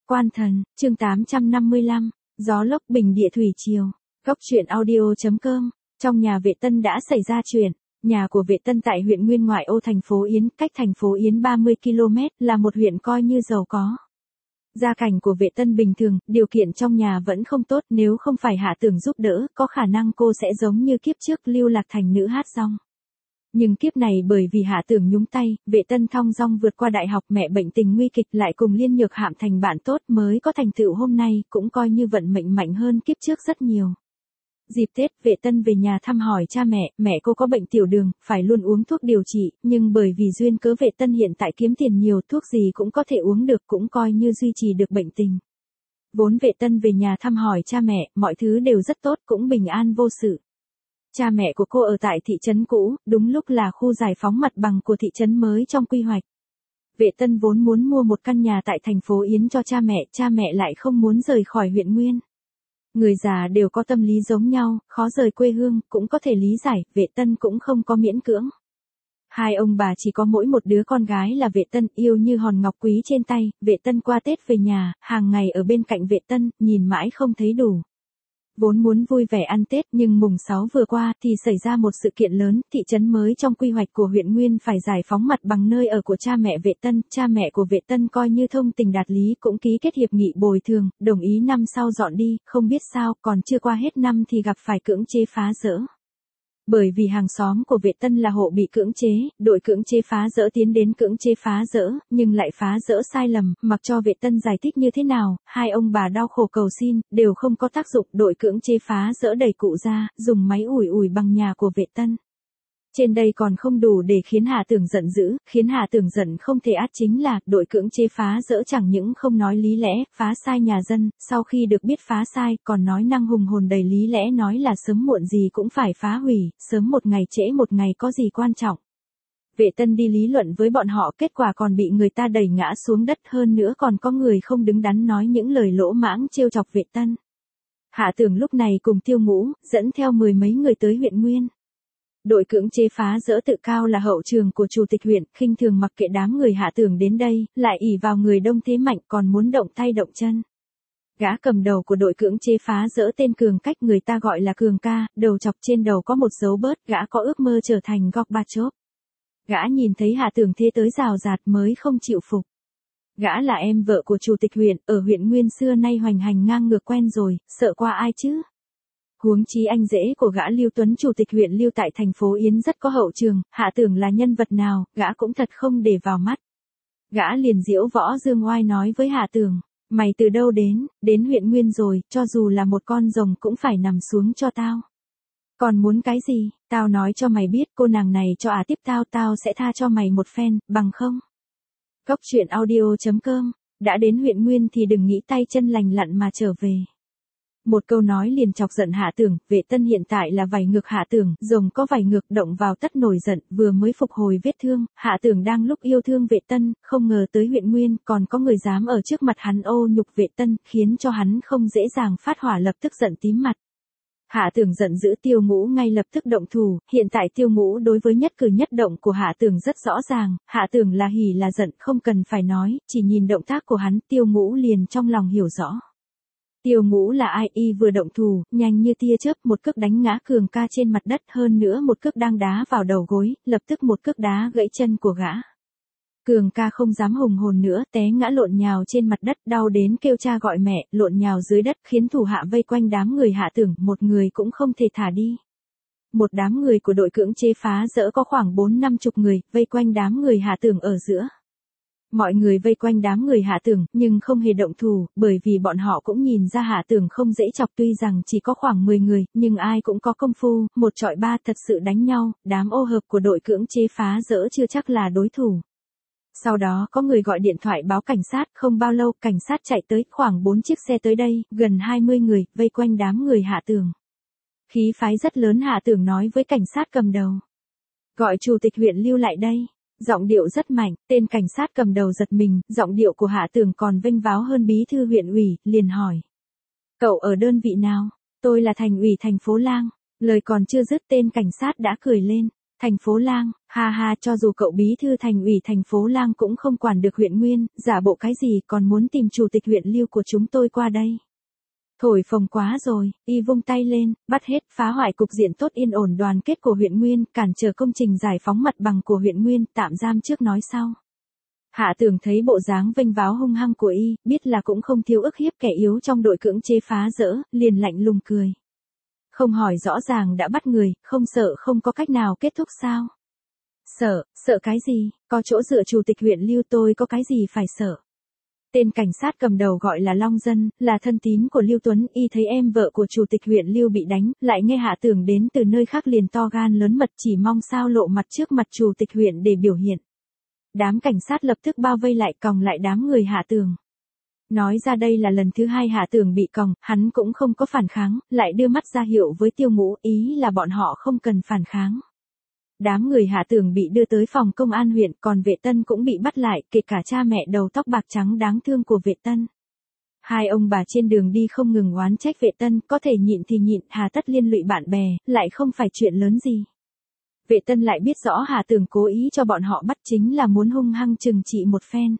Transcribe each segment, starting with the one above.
Quan thần, chương 855, gió lốc bình địa thủy triều. Góc truyện audio.com. Trong nhà Vệ Tân đã xảy ra chuyện. Nhà của Vệ Tân tại huyện Nguyên ngoại ô thành phố Yến, cách thành phố Yến 30 km, là một huyện coi như giàu có. Gia cảnh của Vệ Tân bình thường, điều kiện trong nhà vẫn không tốt, nếu không phải Hạ Tưởng giúp đỡ, có khả năng cô sẽ giống như kiếp trước lưu lạc thành nữ hát rong. Nhưng kiếp này bởi vì Hạ Tưởng nhúng tay, Vệ Tân thong dong vượt qua đại học, mẹ bệnh tình nguy kịch lại cùng Liên Nhược Hạm thành bạn tốt mới có thành tựu hôm nay, cũng coi như vận mệnh mạnh hơn kiếp trước rất nhiều. Dịp Tết, Vệ Tân về nhà thăm hỏi cha mẹ cô có bệnh tiểu đường, phải luôn uống thuốc điều trị, nhưng bởi vì duyên cớ Vệ Tân hiện tại kiếm tiền nhiều, thuốc gì cũng có thể uống được, cũng coi như duy trì được bệnh tình. Vốn Vệ Tân về nhà thăm hỏi cha mẹ, mọi thứ đều rất tốt, cũng bình an vô sự. Cha mẹ của cô ở tại thị trấn cũ, đúng lúc là khu giải phóng mặt bằng của thị trấn mới trong quy hoạch. Vệ Tân vốn muốn mua một căn nhà tại thành phố Yến cho cha mẹ lại không muốn rời khỏi huyện Nguyên. Người già đều có tâm lý giống nhau, khó rời quê hương, cũng có thể lý giải, Vệ Tân cũng không có miễn cưỡng. Hai ông bà chỉ có mỗi một đứa con gái là Vệ Tân, yêu như hòn ngọc quý trên tay. Vệ Tân qua Tết về nhà, hàng ngày ở bên cạnh Vệ Tân, nhìn mãi không thấy đủ. Vốn muốn vui vẻ ăn Tết, nhưng mùng 6 vừa qua thì xảy ra một sự kiện lớn, thị trấn mới trong quy hoạch của huyện Nguyên phải giải phóng mặt bằng nơi ở của cha mẹ Vệ Tân. Cha mẹ của Vệ Tân coi như thông tình đạt lý, cũng ký kết hiệp nghị bồi thường, đồng ý năm sau dọn đi, không biết sao, còn chưa qua hết năm thì gặp phải cưỡng chế phá dỡ. Bởi vì hàng xóm của Vệ Tân là hộ bị cưỡng chế, đội cưỡng chế phá dỡ tiến đến cưỡng chế phá dỡ, nhưng lại phá dỡ sai lầm, mặc cho Vệ Tân giải thích như thế nào, hai ông bà đau khổ cầu xin, đều không có tác dụng. Đội cưỡng chế phá dỡ đẩy cụ ra, dùng máy ủi bằng nhà của Vệ Tân. Trên đây còn không đủ để khiến Hạ Tưởng giận dữ, khiến Hạ Tưởng giận không thể át chính là, đội cưỡng chế phá dỡ chẳng những không nói lý lẽ, phá sai nhà dân, sau khi được biết phá sai, còn nói năng hùng hồn đầy lý lẽ, nói là sớm muộn gì cũng phải phá hủy, sớm một ngày trễ một ngày có gì quan trọng. Vệ Tân đi lý luận với bọn họ, kết quả còn bị người ta đẩy ngã xuống đất, hơn nữa còn có người không đứng đắn nói những lời lỗ mãng trêu chọc Vệ Tân. Hạ Tưởng lúc này cùng Tiêu Ngũ, dẫn theo 10 mấy người tới huyện Nguyên. Đội cưỡng chế phá dỡ tự cao là hậu trường của chủ tịch huyện, khinh thường mặc kệ đám người Hạ Tưởng đến đây, lại ỷ vào người đông thế mạnh, còn muốn động tay động chân. Gã cầm đầu của đội cưỡng chế phá dỡ tên Cường Cách, người ta gọi là Cường ca, đầu chọc trên đầu có một dấu bớt, gã có ước mơ trở thành Gorbachev. Gã nhìn thấy Hạ Tưởng thế tới rào rạt mới không chịu phục. Gã là em vợ của chủ tịch huyện, ở huyện Nguyên xưa nay hoành hành ngang ngược quen rồi, sợ qua ai chứ? Huống chí anh rể của gã Lưu Tuấn, chủ tịch huyện Lưu tại thành phố Yến rất có hậu trường, Hạ Tưởng là nhân vật nào, gã cũng thật không để vào mắt. Gã liền diễu võ dương oai nói với Hạ Tưởng, mày từ đâu đến huyện Nguyên rồi, cho dù là một con rồng cũng phải nằm xuống cho tao. Còn muốn cái gì, tao nói cho mày biết, cô nàng này cho tiếp tao sẽ tha cho mày một phen, bằng không? Góc truyện audio.com, đã đến huyện Nguyên thì đừng nghĩ tay chân lành lặn mà trở về. Một câu nói liền chọc giận Hạ Tưởng. Vệ Tân hiện tại là vảy ngược Hạ Tưởng, rồng có vảy ngược, động vào tất nổi giận, vừa mới phục hồi vết thương, Hạ Tưởng đang lúc yêu thương Vệ Tân, không ngờ tới huyện Nguyên còn có người dám ở trước mặt hắn ô nhục Vệ Tân, khiến cho hắn không dễ dàng phát hỏa, lập tức giận tím mặt. Hạ Tưởng giận dữ, Tiêu Ngũ ngay lập tức động thủ. Hiện tại Tiêu Ngũ đối với nhất cử nhất động của Hạ Tưởng rất rõ ràng, Hạ Tưởng là hỉ là giận không cần phải nói, chỉ nhìn động tác của hắn, Tiêu Ngũ liền trong lòng hiểu rõ. Tiêu Ngũ là ai? Y vừa động thủ, nhanh như tia chớp, một cước đánh ngã Cường ca trên mặt đất, hơn nữa một cước đang đá vào đầu gối, lập tức một cước đá gãy chân của gã. Cường ca không dám hùng hồn nữa, té ngã lộn nhào trên mặt đất, đau đến kêu cha gọi mẹ, lộn nhào dưới đất, khiến thủ hạ vây quanh đám người Hạ Tưởng, một người cũng không thể thả đi. Một đám người của đội cưỡng chế phá dỡ có khoảng 4-50 người, vây quanh đám người Hạ Tưởng ở giữa. Mọi người vây quanh đám người Hạ Tưởng, nhưng không hề động thủ, bởi vì bọn họ cũng nhìn ra Hạ Tưởng không dễ chọc, tuy rằng chỉ có khoảng 10 người, nhưng ai cũng có công phu, một chọi ba thật sự đánh nhau, đám ô hợp của đội cưỡng chế phá dỡ chưa chắc là đối thủ. Sau đó có người gọi điện thoại báo cảnh sát, không bao lâu cảnh sát chạy tới, khoảng 4 chiếc xe tới đây, gần 20 người, vây quanh đám người Hạ Tưởng. Khí phái rất lớn, Hạ Tưởng nói với cảnh sát cầm đầu. Gọi chủ tịch huyện Lưu lại đây. Giọng điệu rất mạnh, tên cảnh sát cầm đầu giật mình, giọng điệu của Hạ Tưởng còn vênh váo hơn bí thư huyện ủy, liền hỏi. Cậu ở đơn vị nào? Tôi là thành ủy thành phố Lang. Lời còn chưa dứt tên cảnh sát đã cười lên. Thành phố Lang, ha ha, cho dù cậu bí thư thành ủy thành phố Lang cũng không quản được huyện Nguyên, giả bộ cái gì còn muốn tìm chủ tịch huyện Lưu của chúng tôi qua đây. Thổi phồng quá rồi, y vung tay lên, bắt hết, phá hoại cục diện tốt yên ổn đoàn kết của huyện Nguyên, cản trở công trình giải phóng mặt bằng của huyện Nguyên, tạm giam trước nói sau. Hạ Tường thấy bộ dáng vênh váo hung hăng của y, biết là cũng không thiếu ức hiếp kẻ yếu trong đội cưỡng chế phá dỡ, liền lạnh lùng cười. Không hỏi rõ ràng đã bắt người, không sợ không có cách nào kết thúc sao? Sợ cái gì, có chỗ dựa chủ tịch huyện Lưu tôi có cái gì phải sợ? Tên cảnh sát cầm đầu gọi là Long Dân, là thân tín của Lưu Tuấn, y thấy em vợ của chủ tịch huyện Lưu bị đánh, lại nghe Hạ Tường đến từ nơi khác liền to gan lớn mật chỉ mong sao lộ mặt trước mặt chủ tịch huyện để biểu hiện. Đám cảnh sát lập tức bao vây lại còng lại đám người Hạ Tường. Nói ra đây là lần thứ hai Hạ Tường bị còng, hắn cũng không có phản kháng, lại đưa mắt ra hiệu với Tiêu Ngũ, ý là bọn họ không cần phản kháng. Đám người Hạ Tường bị đưa tới phòng công an huyện, còn Vệ Tân cũng bị bắt lại, kể cả cha mẹ đầu tóc bạc trắng đáng thương của Vệ Tân. Hai ông bà trên đường đi không ngừng oán trách Vệ Tân, có thể nhịn thì nhịn, hà tất liên lụy bạn bè, lại không phải chuyện lớn gì. Vệ Tân lại biết rõ Hạ Tường cố ý cho bọn họ bắt chính là muốn hung hăng trừng trị một phen.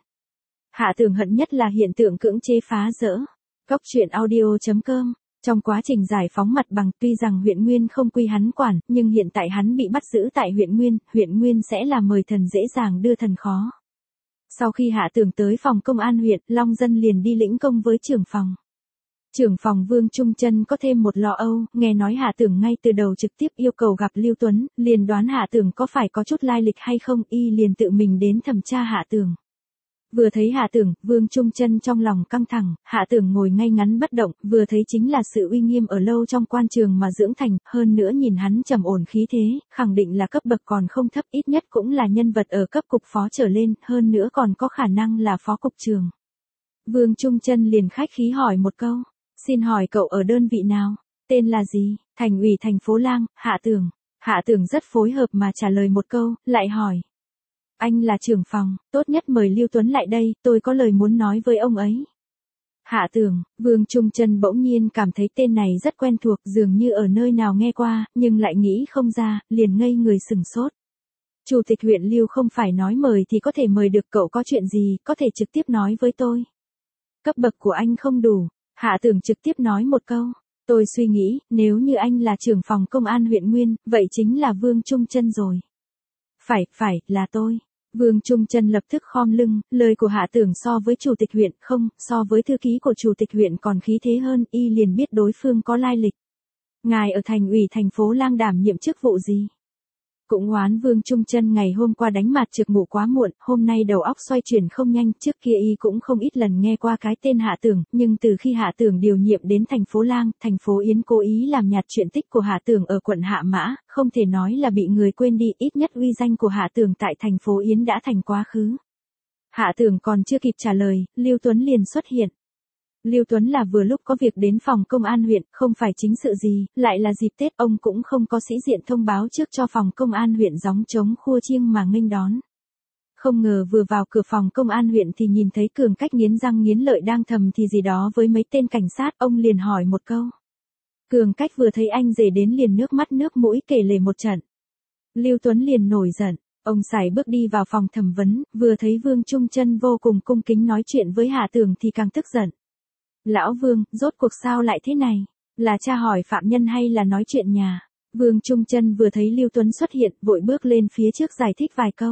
Hạ Tường hận nhất là hiện tượng cưỡng chế phá dỡ. Góc truyện audio.com. Trong quá trình giải phóng mặt bằng, tuy rằng huyện Nguyên không quy hắn quản, nhưng hiện tại hắn bị bắt giữ tại huyện Nguyên sẽ là mời thần dễ dàng đưa thần khó. Sau khi Hạ Tường tới phòng công an huyện, Long Dân liền đi lĩnh công với trưởng phòng. Trưởng phòng Vương Trung Trân có thêm một lo âu, nghe nói Hạ Tường ngay từ đầu trực tiếp yêu cầu gặp Lưu Tuấn, liền đoán Hạ Tường có phải có chút lai lịch hay không, y liền tự mình đến thẩm tra Hạ Tường. Vừa thấy Hạ Tường, Vương Trung Trân trong lòng căng thẳng, Hạ Tường ngồi ngay ngắn bất động, vừa thấy chính là sự uy nghiêm ở lâu trong quan trường mà dưỡng thành, hơn nữa nhìn hắn trầm ổn khí thế, khẳng định là cấp bậc còn không thấp, ít nhất cũng là nhân vật ở cấp cục phó trở lên, hơn nữa còn có khả năng là phó cục trưởng. Vương Trung Trân liền khách khí hỏi một câu, xin hỏi cậu ở đơn vị nào, tên là gì, thành ủy thành phố Lang, Hạ Tường. Hạ Tường rất phối hợp mà trả lời một câu, lại hỏi. Anh là trưởng phòng, tốt nhất mời Lưu Tuấn lại đây, tôi có lời muốn nói với ông ấy. Hạ Tường, Vương Trung Trân bỗng nhiên cảm thấy tên này rất quen thuộc, dường như ở nơi nào nghe qua, nhưng lại nghĩ không ra, liền ngây người sừng sốt. Chủ tịch huyện Lưu không phải nói mời thì có thể mời được, cậu có chuyện gì, có thể trực tiếp nói với tôi. Cấp bậc của anh không đủ, Hạ Tường trực tiếp nói một câu. Tôi suy nghĩ, nếu như anh là trưởng phòng công an huyện Nguyên, vậy chính là Vương Trung Trân rồi. Phải, là tôi. Vương Trung Trân lập tức khom lưng, lời của Hạ Tường so với chủ tịch huyện không, so với thư ký của chủ tịch huyện còn khí thế hơn, y liền biết đối phương có lai lịch. Ngài ở thành ủy thành phố Lang đảm nhiệm chức vụ gì? Cũng oán Vương Trung Trân ngày hôm qua đánh mặt trực ngủ quá muộn, hôm nay đầu óc xoay chuyển không nhanh, trước kia y cũng không ít lần nghe qua cái tên Hạ Tường, nhưng từ khi Hạ Tường điều nhiệm đến thành phố Lang, thành phố Yến cố ý làm nhạt chuyện tích của Hạ Tường ở quận Hạ Mã, không thể nói là bị người quên đi, ít nhất uy danh của Hạ Tường tại thành phố Yến đã thành quá khứ. Hạ Tường còn chưa kịp trả lời, Lưu Tuấn liền xuất hiện. Lưu Tuấn là vừa lúc có việc đến phòng công an huyện, không phải chính sự gì, lại là dịp Tết, ông cũng không có sĩ diện thông báo trước cho phòng công an huyện gióng trống khua chiêng mà nghênh đón. Không ngờ vừa vào cửa phòng công an huyện thì nhìn thấy Cường Cách nghiến răng nghiến lợi đang thầm thì gì đó với mấy tên cảnh sát, ông liền hỏi một câu. Cường Cách vừa thấy anh rể đến liền nước mắt nước mũi kể lể một trận. Lưu Tuấn liền nổi giận, ông sải bước đi vào phòng thẩm vấn, vừa thấy Vương Trung Trân vô cùng cung kính nói chuyện với Hạ Tường thì càng tức giận. Lão Vương, rốt cuộc sao lại thế này? Là tra hỏi phạm nhân hay là nói chuyện nhà? Vương Trung Trân vừa thấy Lưu Tuấn xuất hiện, vội bước lên phía trước giải thích vài câu.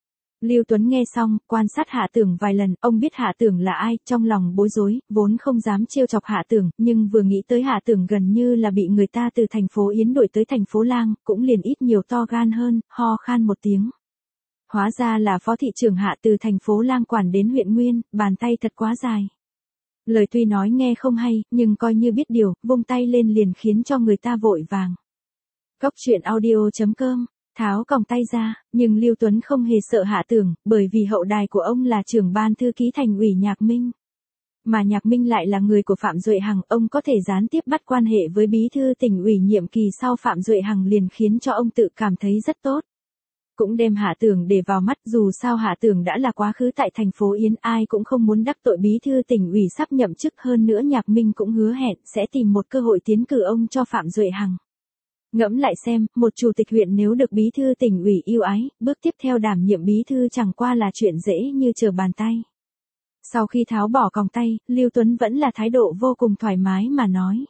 Lưu Tuấn nghe xong, quan sát Hạ Tường vài lần, ông biết Hạ Tường là ai, trong lòng bối rối, vốn không dám trêu chọc Hạ Tường, nhưng vừa nghĩ tới Hạ Tường gần như là bị người ta từ thành phố Yến đuổi tới thành phố Lang, cũng liền ít nhiều to gan hơn, ho khan một tiếng. Hóa ra là phó thị trưởng Hạ từ thành phố Lang quản đến huyện Nguyên, bàn tay thật quá dài. Lời tuy nói nghe không hay, nhưng coi như biết điều, vung tay lên liền khiến cho người ta vội vàng. Góc truyện audio.com, tháo còng tay ra, nhưng Lưu Tuấn không hề sợ Hạ Tường, bởi vì hậu đài của ông là trưởng ban thư ký thành ủy Nhạc Minh. Mà Nhạc Minh lại là người của Phạm Duệ Hằng, ông có thể gián tiếp bắt quan hệ với bí thư tỉnh ủy nhiệm kỳ sau Phạm Duệ Hằng liền khiến cho ông tự cảm thấy rất tốt. Cũng đem Hạ Tường để vào mắt, dù sao Hạ Tường đã là quá khứ tại thành phố Yến, ai cũng không muốn đắc tội bí thư tỉnh ủy sắp nhậm chức, hơn nữa Nhạc Minh cũng hứa hẹn sẽ tìm một cơ hội tiến cử ông cho Phạm Duệ Hằng. Ngẫm lại xem, một chủ tịch huyện nếu được bí thư tỉnh ủy yêu ái, bước tiếp theo đảm nhiệm bí thư chẳng qua là chuyện dễ như trở bàn tay. Sau khi tháo bỏ còng tay, Lưu Tuấn vẫn là thái độ vô cùng thoải mái mà nói.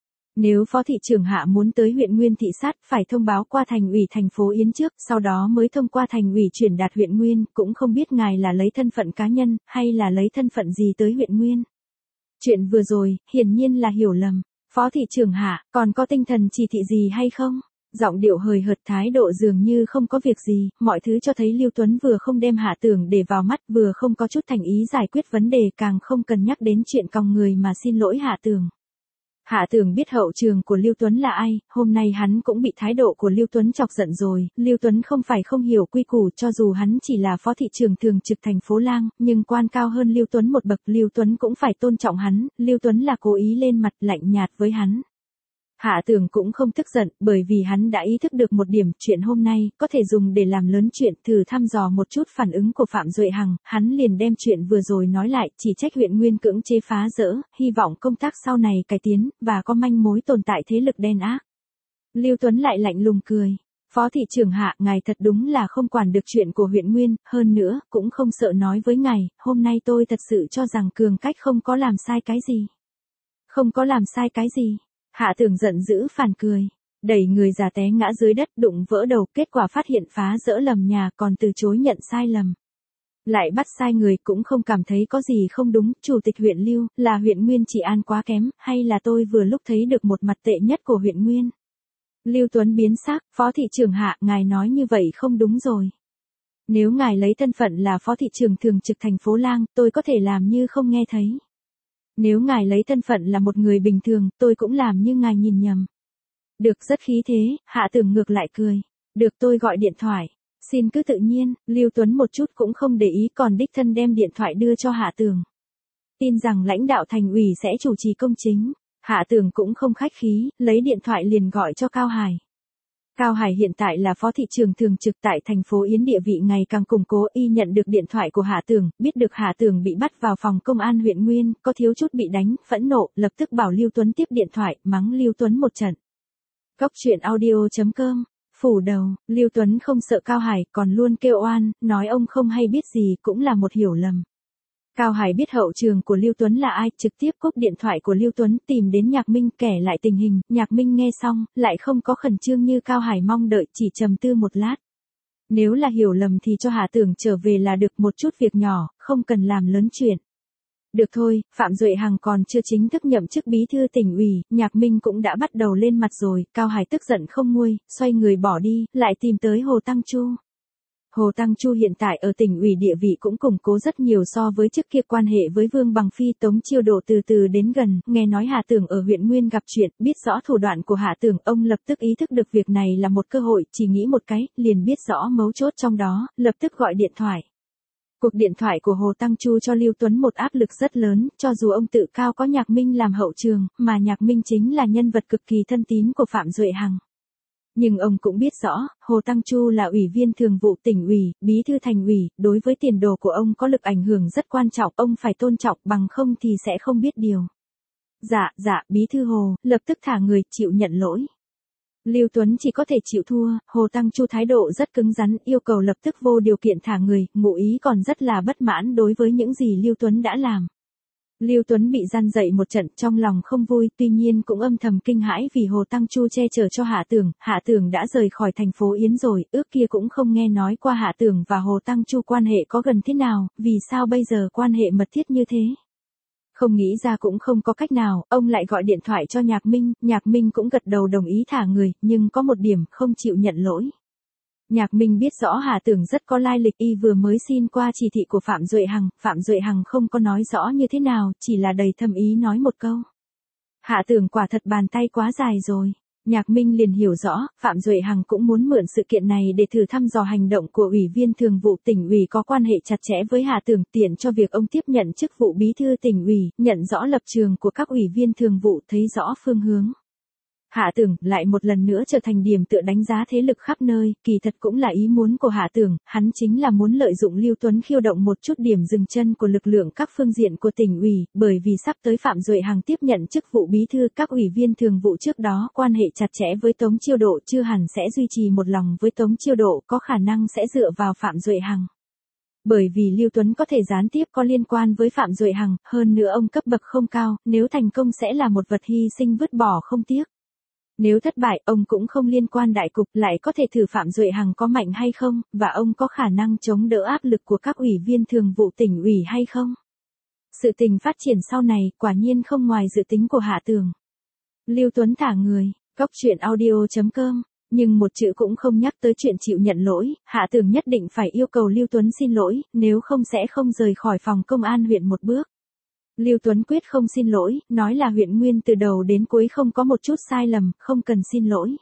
Nếu phó thị trưởng Hạ muốn tới huyện Nguyên thị sát, phải thông báo qua thành ủy thành phố Yến trước, sau đó mới thông qua thành ủy chuyển đạt huyện Nguyên, cũng không biết ngài là lấy thân phận cá nhân, hay là lấy thân phận gì tới huyện Nguyên. Chuyện vừa rồi, hiển nhiên là hiểu lầm. Phó thị trưởng Hạ, còn có tinh thần chỉ thị gì hay không? Giọng điệu hời hợt, thái độ dường như không có việc gì, mọi thứ cho thấy Lưu Tuấn vừa không đem Hạ Tưởng để vào mắt, vừa không có chút thành ý giải quyết vấn đề, càng không cần nhắc đến chuyện còng người mà xin lỗi Hạ Tưởng. Hạ Tưởng biết hậu trường của Lưu Tuấn là ai, hôm nay hắn cũng bị thái độ của Lưu Tuấn chọc giận rồi. Lưu Tuấn không phải không hiểu quy củ, cho dù hắn chỉ là phó thị trưởng thường trực thành phố Lang, nhưng quan cao hơn Lưu Tuấn một bậc, Lưu Tuấn cũng phải tôn trọng hắn. Lưu Tuấn là cố ý lên mặt lạnh nhạt với hắn. Hạ Tưởng cũng không tức giận, bởi vì hắn đã ý thức được một điểm, chuyện hôm nay có thể dùng để làm lớn chuyện, thử thăm dò một chút phản ứng của Phạm Duệ Hằng. Hắn liền đem chuyện vừa rồi nói lại, chỉ trách huyện Nguyên cưỡng chế phá dỡ, hy vọng công tác sau này cải tiến, và có manh mối tồn tại thế lực đen ác. Lưu Tuấn lại lạnh lùng cười. Phó thị trưởng Hạ, ngài thật đúng là không quản được chuyện của huyện Nguyên, hơn nữa, cũng không sợ nói với ngài, hôm nay tôi thật sự cho rằng Cường Cách không có làm sai cái gì. Không có làm sai cái gì? Hạ Tưởng giận dữ phản cười, đẩy người già té ngã dưới đất, đụng vỡ đầu, kết quả phát hiện phá dỡ lầm nhà, còn từ chối nhận sai lầm. Lại bắt sai người, cũng không cảm thấy có gì không đúng. Chủ tịch huyện Lưu, là huyện Nguyên trị an quá kém, hay là tôi vừa lúc thấy được một mặt tệ nhất của huyện Nguyên? Lưu Tuấn biến sắc, phó thị trưởng Hạ, ngài nói như vậy không đúng rồi. Nếu ngài lấy thân phận là phó thị trưởng thường trực thành phố Lang, tôi có thể làm như không nghe thấy. Nếu ngài lấy thân phận là một người bình thường, tôi cũng làm như ngài nhìn nhầm. Được, rất khí thế. Hạ Tưởng ngược lại cười. Được, tôi gọi điện thoại. Xin cứ tự nhiên. Lưu Tuấn một chút cũng không để ý, còn đích thân đem điện thoại đưa cho Hạ Tưởng. Tin rằng lãnh đạo thành ủy sẽ chủ trì công chính. Hạ Tưởng cũng không khách khí, lấy điện thoại liền gọi cho Cao Hải. Cao Hải hiện tại là phó thị trưởng thường trực tại thành phố Yến, địa vị ngày càng củng cố. Y nhận được điện thoại của Hạ Tưởng, biết được Hạ Tưởng bị bắt vào phòng công an huyện Nguyên, có thiếu chút bị đánh, phẫn nộ, lập tức bảo Lưu Tuấn tiếp điện thoại, mắng Lưu Tuấn một trận. Cốc truyện audio.com. Phủ đầu, Lưu Tuấn không sợ Cao Hải, còn luôn kêu oan, nói ông không hay biết gì, cũng là một hiểu lầm. Cao Hải biết hậu trường của Lưu Tuấn là ai, trực tiếp cúp điện thoại của Lưu Tuấn, tìm đến Nhạc Minh kể lại tình hình. Nhạc Minh nghe xong, lại không có khẩn trương như Cao Hải mong đợi, chỉ trầm tư một lát. Nếu là hiểu lầm thì cho Hạ Tưởng trở về là được, một chút việc nhỏ, không cần làm lớn chuyện. Được thôi, Phạm Duệ Hằng còn chưa chính thức nhậm chức bí thư tỉnh ủy, Nhạc Minh cũng đã bắt đầu lên mặt rồi. Cao Hải tức giận không nguôi, xoay người bỏ đi, lại tìm tới Hồ Tăng Chu. Hồ Tăng Chu hiện tại ở tỉnh ủy địa vị cũng củng cố rất nhiều so với trước kia, quan hệ với Vương Bằng Phi, Tống Chiêu Độ từ từ đến gần. Nghe nói Hạ Tưởng ở huyện Nguyên gặp chuyện, biết rõ thủ đoạn của Hạ Tưởng, ông lập tức ý thức được việc này là một cơ hội, chỉ nghĩ một cái, liền biết rõ mấu chốt trong đó, lập tức gọi điện thoại. Cuộc điện thoại của Hồ Tăng Chu cho Lưu Tuấn một áp lực rất lớn, cho dù ông tự cao có Nhạc Minh làm hậu trường, mà Nhạc Minh chính là nhân vật cực kỳ thân tín của Phạm Duệ Hằng. Nhưng ông cũng biết rõ, Hồ Tăng Chu là ủy viên thường vụ tỉnh ủy, bí thư thành ủy, đối với tiền đồ của ông có lực ảnh hưởng rất quan trọng, ông phải tôn trọng, bằng không thì sẽ không biết điều. Dạ, bí thư Hồ, lập tức thả người, chịu nhận lỗi. Lưu Tuấn chỉ có thể chịu thua. Hồ Tăng Chu thái độ rất cứng rắn, yêu cầu lập tức vô điều kiện thả người, ngụ ý còn rất là bất mãn đối với những gì Lưu Tuấn đã làm. Lưu Tuấn bị gian dậy một trận, trong lòng không vui, tuy nhiên cũng âm thầm kinh hãi vì Hồ Tăng Chu che chở cho Hạ Tưởng đã rời khỏi thành phố Yến rồi, ước kia cũng không nghe nói qua Hạ Tưởng và Hồ Tăng Chu quan hệ có gần thế nào, vì sao bây giờ quan hệ mật thiết như thế. Không nghĩ ra cũng không có cách nào, ông lại gọi điện thoại cho Nhạc Minh cũng gật đầu đồng ý thả người, nhưng có một điểm, không chịu nhận lỗi. Nhạc Minh biết rõ Hạ Tưởng rất có lai lịch, y vừa mới xin qua chỉ thị của Phạm Duệ Hằng không có nói rõ như thế nào, chỉ là đầy thâm ý nói một câu. Hạ Tưởng quả thật bàn tay quá dài rồi. Nhạc Minh liền hiểu rõ, Phạm Duệ Hằng cũng muốn mượn sự kiện này để thử thăm dò hành động của ủy viên thường vụ tỉnh ủy có quan hệ chặt chẽ với Hạ Tưởng, tiện cho việc ông tiếp nhận chức vụ bí thư tỉnh ủy, nhận rõ lập trường của các ủy viên thường vụ, thấy rõ phương hướng. Hạ Tưởng lại một lần nữa trở thành điểm tựa đánh giá thế lực khắp nơi, kỳ thật cũng là ý muốn của Hạ Tưởng, hắn chính là muốn lợi dụng Lưu Tuấn khiêu động một chút điểm dừng chân của lực lượng các phương diện của tỉnh ủy, bởi vì sắp tới Phạm Duệ Hằng tiếp nhận chức vụ bí thư, các ủy viên thường vụ trước đó quan hệ chặt chẽ với Tống Chiêu Độ chưa hẳn sẽ duy trì một lòng với Tống Chiêu Độ, có khả năng sẽ dựa vào Phạm Duệ Hằng. Bởi vì Lưu Tuấn có thể gián tiếp có liên quan với Phạm Duệ Hằng, hơn nữa ông cấp bậc không cao, nếu thành công sẽ là một vật hy sinh vứt bỏ không tiếc. Nếu thất bại, ông cũng không liên quan đại cục, lại có thể thử Phạm Duệ Hằng có mạnh hay không, và ông có khả năng chống đỡ áp lực của các ủy viên thường vụ tỉnh ủy hay không. Sự tình phát triển sau này, quả nhiên không ngoài dự tính của Hạ Tưởng. Lưu Tuấn thả người, Cóc Truyện Audio.com, nhưng một chữ cũng không nhắc tới chuyện chịu nhận lỗi, Hạ Tưởng nhất định phải yêu cầu Lưu Tuấn xin lỗi, nếu không sẽ không rời khỏi phòng công an huyện một bước. Lưu Tuấn quyết không xin lỗi, nói là huyện Nguyên từ đầu đến cuối không có một chút sai lầm, không cần xin lỗi.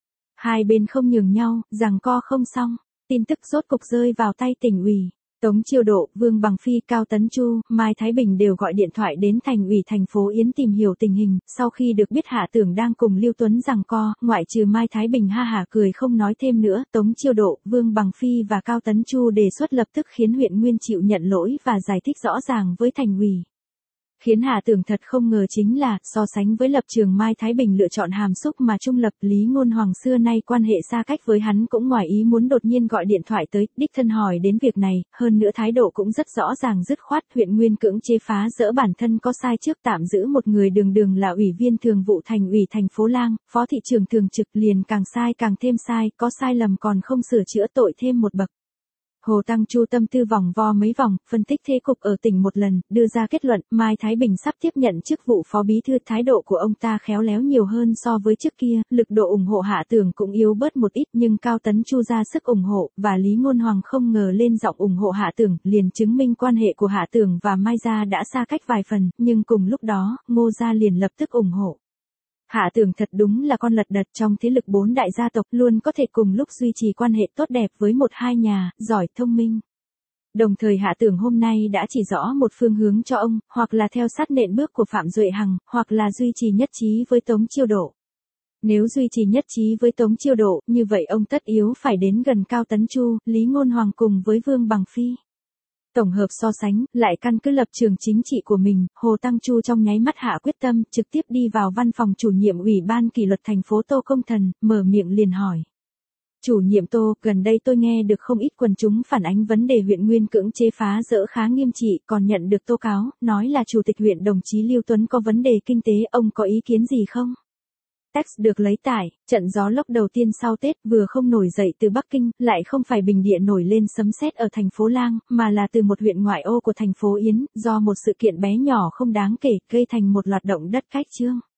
Hai bên không nhường nhau, giằng co không xong, tin tức rốt cục rơi vào tay tỉnh ủy. Tống Chiêu Độ, Vương Bằng Phi, Cao Tấn Chu, Mai Thái Bình đều gọi điện thoại đến thành ủy thành phố Yến tìm hiểu tình hình, sau khi được biết Hạ Tưởng đang cùng Lưu Tuấn giằng co, ngoại trừ Mai Thái Bình ha hả cười không nói thêm nữa, Tống Chiêu Độ, Vương Bằng Phi và Cao Tấn Chu đề xuất lập tức khiến huyện Nguyên chịu nhận lỗi và giải thích rõ ràng với thành ủy. Khiến Hạ Tưởng thật không ngờ chính là, so sánh với lập trường Mai Thái Bình lựa chọn hàm xúc mà trung lập, Lý Ngôn Hoàng xưa nay quan hệ xa cách với hắn cũng ngoài ý muốn đột nhiên gọi điện thoại tới, đích thân hỏi đến việc này, hơn nữa thái độ cũng rất rõ ràng dứt khoát, huyện Nguyên cưỡng chế phá dỡ bản thân có sai trước tạm giữ một người đường là ủy viên thường vụ thành ủy thành phố Lang, phó thị trưởng thường trực liền càng sai càng thêm sai, có sai lầm còn không sửa chữa tội thêm một bậc. Hồ Tăng Chu tâm tư vòng vo mấy vòng, phân tích thế cục ở tỉnh một lần, đưa ra kết luận, Mai Thái Bình sắp tiếp nhận chức vụ phó bí thư, thái độ của ông ta khéo léo nhiều hơn so với trước kia, lực độ ủng hộ Hạ Tưởng cũng yếu bớt một ít nhưng Cao Tấn Chu ra sức ủng hộ, và Lý Ngôn Hoàng không ngờ lên giọng ủng hộ Hạ Tưởng, liền chứng minh quan hệ của Hạ Tưởng và Mai gia đã xa cách vài phần, nhưng cùng lúc đó, Ngô gia liền lập tức ủng hộ. Hạ Tưởng thật đúng là con lật đật trong thế lực 4 đại gia tộc, luôn có thể cùng lúc duy trì quan hệ tốt đẹp với một hai nhà, giỏi thông minh. Đồng thời Hạ Tưởng hôm nay đã chỉ rõ một phương hướng cho ông, hoặc là theo sát nện bước của Phạm Duệ Hằng, hoặc là duy trì nhất trí với Tống Chiêu Độ. Nếu duy trì nhất trí với Tống Chiêu Độ, như vậy ông tất yếu phải đến gần Cao Tấn Chu, Lý Ngôn Hoàng cùng với Vương Bằng Phi. Tổng hợp so sánh, lại căn cứ lập trường chính trị của mình, Hồ Tăng Chu trong nháy mắt hạ quyết tâm, trực tiếp đi vào văn phòng chủ nhiệm Ủy ban kỷ luật thành phố Tô Công Thần, mở miệng liền hỏi. Chủ nhiệm Tô, gần đây tôi nghe được không ít quần chúng phản ánh vấn đề huyện Nguyên cưỡng chế phá dỡ khá nghiêm trị, còn nhận được tố cáo, nói là Chủ tịch huyện đồng chí Lưu Tuấn có vấn đề kinh tế, ông có ý kiến gì không? Text được lấy tải, trận gió lốc đầu tiên sau Tết vừa không nổi dậy từ Bắc Kinh, lại không phải bình địa nổi lên sấm sét ở thành phố Lang, mà là từ một huyện ngoại ô của thành phố Yến, do một sự kiện bé nhỏ không đáng kể, gây thành một loạt động đất khuếch trương.